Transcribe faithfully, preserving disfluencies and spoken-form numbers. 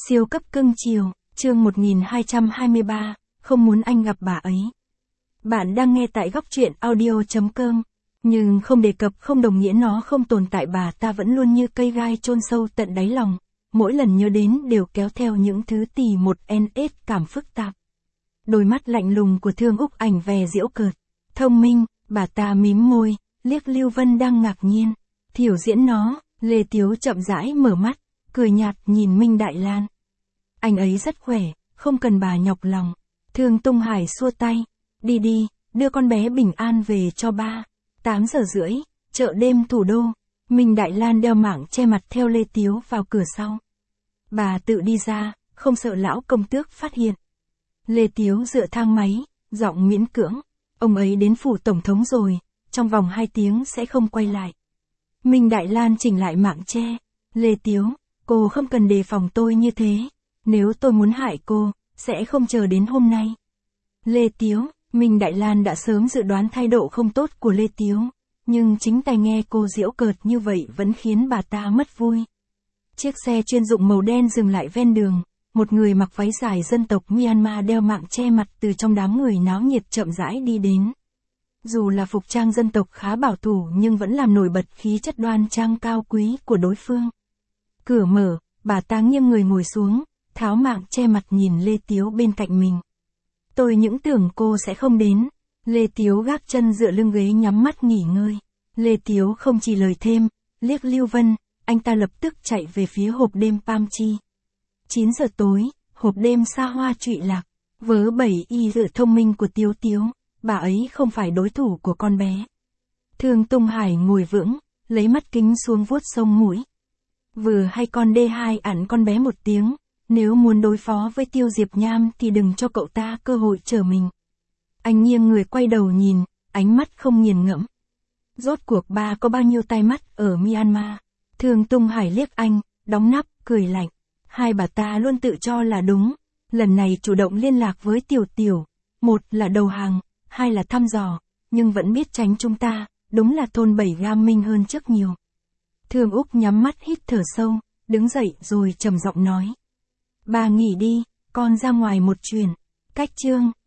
Siêu cấp cưng chiều, chương một nghìn hai trăm hai mươi ba, không muốn anh gặp bà ấy. Bạn đang nghe tại góc truyện audio chấm com, nhưng không đề cập không đồng nghĩa nó không tồn tại, bà ta vẫn luôn như cây gai chôn sâu tận đáy lòng, mỗi lần nhớ đến đều kéo theo những thứ tỉ một nét cảm phức tạp. Đôi mắt lạnh lùng của Thương Úc ảnh vẻ giễu cợt, thông minh, bà ta mím môi, liếc Lưu Vân đang ngạc nhiên, thiểu diễn nó, Lê Tiếu chậm rãi mở mắt, cười nhạt nhìn Minh Đại Lan. Anh ấy rất khỏe, không cần bà nhọc lòng. Thương Tung Hải xua tay, đi đi, đưa con bé bình an về cho ba. tám giờ rưỡi, chợ đêm thủ đô, Minh Đại Lan đeo mảng che mặt theo Lê Tiếu vào cửa sau. Bà tự đi ra, không sợ lão công tước phát hiện. Lê Tiếu dựa thang máy, giọng miễn cưỡng, ông ấy đến phủ tổng thống rồi, trong vòng hai tiếng sẽ không quay lại. Minh Đại Lan chỉnh lại mảng che, Lê Tiếu, cô không cần đề phòng tôi như thế, nếu tôi muốn hại cô, sẽ không chờ đến hôm nay. Lê Tiếu, Minh Đại Lan đã sớm dự đoán thái độ không tốt của Lê Tiếu, nhưng chính tai nghe cô giễu cợt như vậy vẫn khiến bà ta mất vui. Chiếc xe chuyên dụng màu đen dừng lại ven đường, một người mặc váy dài dân tộc Myanmar đeo mảng che mặt từ trong đám người náo nhiệt chậm rãi đi đến. Dù là phục trang dân tộc khá bảo thủ nhưng vẫn làm nổi bật khí chất đoan trang cao quý của đối phương. Cửa mở, bà ta nghiêng người ngồi xuống, tháo mảng che mặt nhìn Lê Tiếu bên cạnh mình. Tôi những tưởng cô sẽ không đến. Lê Tiếu gác chân dựa lưng ghế nhắm mắt nghỉ ngơi. Lê Tiếu không chỉ lời thêm, liếc Lưu Vân, anh ta lập tức chạy về phía hộp đêm Pam Chi. chín giờ tối, hộp đêm xa hoa trụy lạc, vớ bẩy y dự thông minh của Tiếu Tiếu, bà ấy không phải đối thủ của con bé. Thương Tung Hải ngồi vững, lấy mắt kính xuống vuốt sông mũi. Vừa hay con đê hai ẵn con bé một tiếng, nếu muốn đối phó với Tiêu Diệp Nham thì đừng cho cậu ta cơ hội trở mình. Anh nghiêng người quay đầu nhìn, ánh mắt không nghiền ngẫm. Rốt cuộc ba có bao nhiêu tai mắt ở Myanmar? Thương Tung Hải liếc anh, đóng nắp, cười lạnh. Hai bà ta luôn tự cho là đúng, lần này chủ động liên lạc với Tiểu Tiểu, một là đầu hàng, hai là thăm dò, nhưng vẫn biết tránh chúng ta, đúng là thôn bảy gam minh hơn trước nhiều. Thương Úc nhắm mắt hít thở sâu, đứng dậy rồi trầm giọng nói. Bà nghỉ đi, con ra ngoài một chuyến. Cách chương.